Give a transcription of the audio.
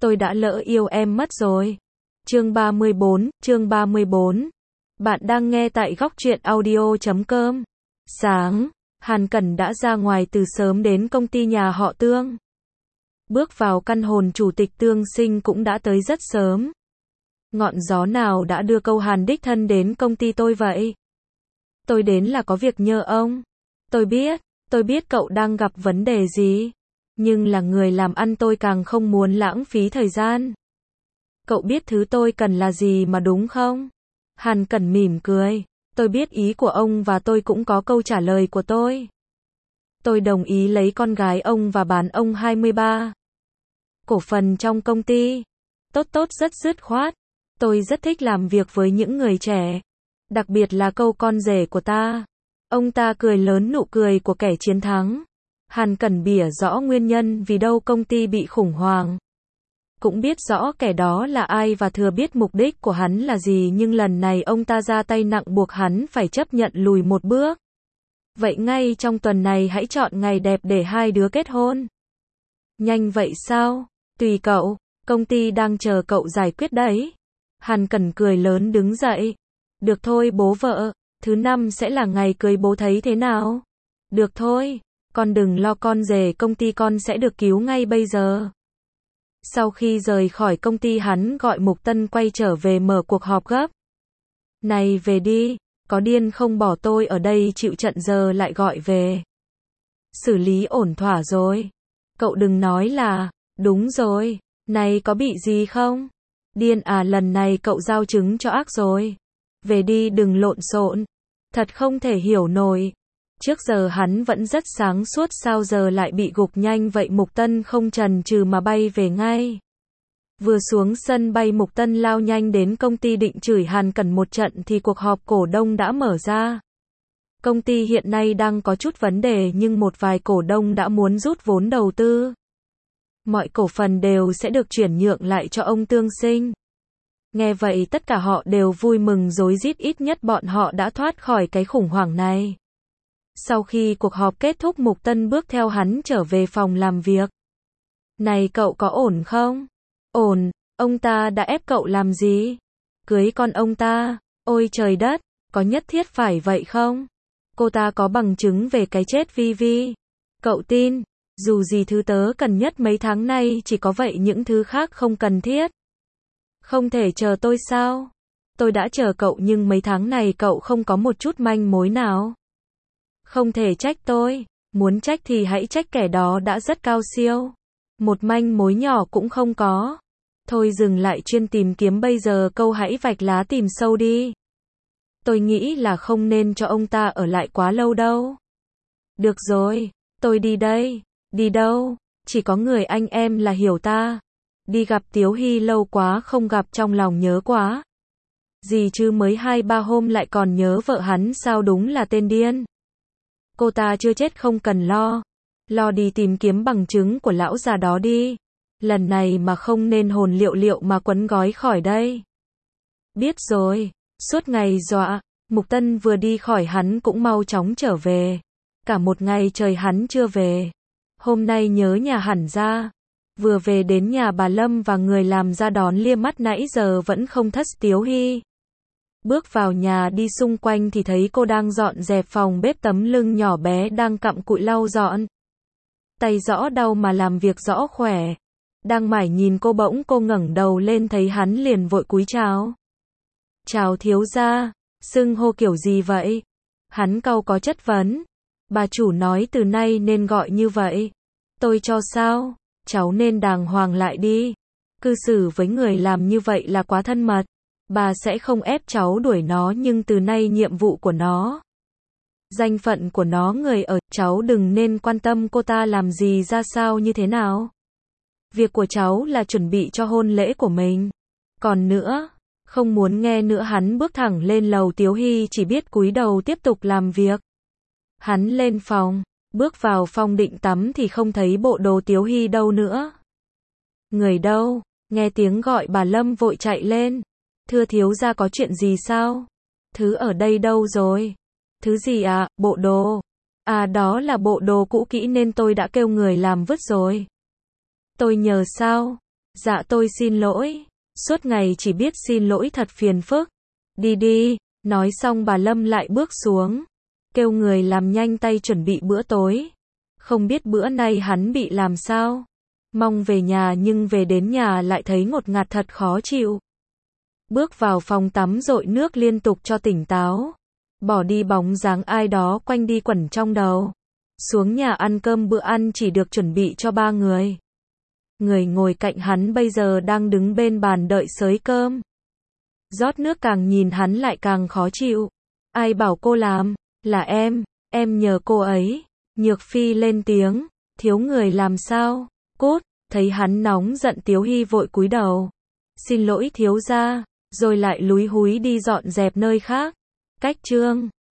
Tôi đã lỡ yêu em mất rồi. Chương 34. Bạn đang nghe tại góc truyện audio.com. Sáng, Hàn Cẩn đã ra ngoài từ sớm đến công ty nhà họ Tương. Bước vào căn hồn chủ tịch Tương Sinh cũng đã tới rất sớm. Ngọn gió nào đã đưa câu Hàn đích thân đến công ty tôi vậy? Tôi đến là có việc nhờ ông. Tôi biết cậu đang gặp vấn đề gì. Nhưng là người làm ăn tôi càng không muốn lãng phí thời gian. Cậu biết thứ tôi cần là gì mà đúng không? Hàn Cẩn mỉm cười. Tôi biết ý của ông và tôi cũng có câu trả lời của tôi. Tôi đồng ý lấy con gái ông và bán ông 23 cổ phần trong công ty. Tốt rất dứt khoát. Tôi rất thích làm việc với những người trẻ. Đặc biệt là câu con rể của ta. Ông ta cười lớn nụ cười của kẻ chiến thắng. Hàn Cẩn bỉa rõ nguyên nhân vì đâu công ty bị khủng hoảng. Cũng biết rõ kẻ đó là ai và thừa biết mục đích của hắn là gì, nhưng lần này ông ta ra tay nặng buộc hắn phải chấp nhận lùi một bước. Vậy ngay trong tuần này hãy chọn ngày đẹp để hai đứa kết hôn. Nhanh vậy sao? Tùy cậu, công ty đang chờ cậu giải quyết đấy. Hàn Cẩn cười lớn đứng dậy. Được thôi bố vợ, thứ năm sẽ là ngày cưới bố thấy thế nào? Được thôi, con đừng lo, con rể công ty con sẽ được cứu ngay bây giờ. Sau khi rời khỏi công ty hắn gọi Mục Tân quay trở về mở cuộc họp gấp. Này về đi, có điên không, bỏ tôi ở đây chịu trận giờ lại gọi về. Xử lý ổn thỏa rồi. Cậu đừng nói là, đúng rồi, này có bị gì không? Điên à, lần này cậu giao trứng cho ác rồi. Về đi đừng lộn xộn. Thật không thể hiểu nổi. Trước giờ hắn vẫn rất sáng suốt, sao giờ lại bị gục nhanh vậy? Mục Tân không chần chừ mà bay về ngay. Vừa xuống sân bay Mục Tân lao nhanh đến công ty định chửi Hàn Cẩn một trận thì cuộc họp cổ đông đã mở ra. Công ty hiện nay đang có chút vấn đề nhưng một vài cổ đông đã muốn rút vốn đầu tư. Mọi cổ phần đều sẽ được chuyển nhượng lại cho ông Tương Sinh. Nghe vậy tất cả họ đều vui mừng rối rít, ít nhất bọn họ đã thoát khỏi cái khủng hoảng này. Sau khi cuộc họp kết thúc, Mục Tân bước theo hắn trở về phòng làm việc. Này cậu có ổn không? Ổn, ông ta đã ép cậu làm gì? Cưới con ông ta? Ôi trời đất, có nhất thiết phải vậy không? Cô ta có bằng chứng về cái chết Vi Vi. Cậu tin, dù gì thứ tớ cần nhất mấy tháng nay chỉ có vậy, những thứ khác không cần thiết. Không thể chờ tôi sao? Tôi đã chờ cậu nhưng mấy tháng này cậu không có một chút manh mối nào. Không thể trách tôi, muốn trách thì hãy trách kẻ đó đã rất cao siêu. Một manh mối nhỏ cũng không có. Thôi dừng lại chuyên tìm kiếm bây giờ, câu hãy vạch lá tìm sâu đi. Tôi nghĩ là không nên cho ông ta ở lại quá lâu đâu. Được rồi, tôi đi đây. Đi đâu? Chỉ có người anh em là hiểu ta. Đi gặp Tiếu Hy, lâu quá không gặp, trong lòng nhớ quá. Gì chứ mới 2-3 hôm lại còn nhớ vợ hắn sao, đúng là tên điên. Cô ta chưa chết không cần lo. Lo đi tìm kiếm bằng chứng của lão già đó đi. Lần này mà không nên hồn liệu mà quấn gói khỏi đây. Biết rồi. Suốt ngày dọa, Mục Tân vừa đi khỏi hắn cũng mau chóng trở về. Cả một ngày trời hắn chưa về. Hôm nay nhớ nhà hẳn ra. Vừa về đến nhà bà Lâm và người làm ra đón lia mắt, nãy giờ vẫn không thất Tiếu Hy. Bước vào nhà đi xung quanh thì thấy cô đang dọn dẹp phòng bếp, tấm lưng nhỏ bé đang cặm cụi lau dọn. Tay rõ đau mà làm việc rõ khỏe. Đang mải nhìn cô, bỗng cô ngẩng đầu lên thấy hắn liền vội cúi chào. Chào thiếu gia, xưng hô kiểu gì vậy? Hắn cau có chất vấn. Bà chủ nói từ nay nên gọi như vậy. Tôi cho sao? Cháu nên đàng hoàng lại đi. Cư xử với người làm như vậy là quá thân mật. Bà sẽ không ép cháu đuổi nó, nhưng từ nay nhiệm vụ của nó, danh phận của nó, người ở, cháu đừng nên quan tâm cô ta làm gì ra sao như thế nào. Việc của cháu là chuẩn bị cho hôn lễ của mình. Còn nữa, không muốn nghe nữa. Hắn bước thẳng lên lầu, Tiếu Hy chỉ biết cúi đầu tiếp tục làm việc. Hắn lên phòng, bước vào phòng định tắm thì không thấy bộ đồ Tiếu Hy đâu nữa. Người đâu? Nghe tiếng gọi bà Lâm vội chạy lên. Thưa thiếu gia, có chuyện gì sao? Thứ ở đây đâu rồi? Thứ gì à? Bộ đồ. À, đó là bộ đồ cũ kỹ nên tôi đã kêu người làm vứt rồi. Tôi nhờ sao? Dạ tôi xin lỗi. Suốt ngày chỉ biết xin lỗi thật phiền phức. Đi đi. Nói xong bà Lâm lại bước xuống. Kêu người làm nhanh tay chuẩn bị bữa tối. Không biết bữa nay hắn bị làm sao. Mong về nhà nhưng về đến nhà lại thấy ngột ngạt thật khó chịu. Bước vào phòng tắm dội nước liên tục cho tỉnh táo. Bỏ đi bóng dáng ai đó quanh đi quẩn trong đầu. Xuống nhà ăn cơm, bữa ăn chỉ được chuẩn bị cho 3 người. Người ngồi cạnh hắn bây giờ đang đứng bên bàn đợi xới cơm. Rót nước càng nhìn hắn lại càng khó chịu. Ai bảo cô làm? Là em nhờ cô ấy. Nhược Phi lên tiếng, thiếu người làm sao? Cút, thấy hắn nóng giận Tiếu Hy vội cúi đầu. Xin lỗi thiếu gia, rồi lại lúi húi đi dọn dẹp nơi khác. Cách chương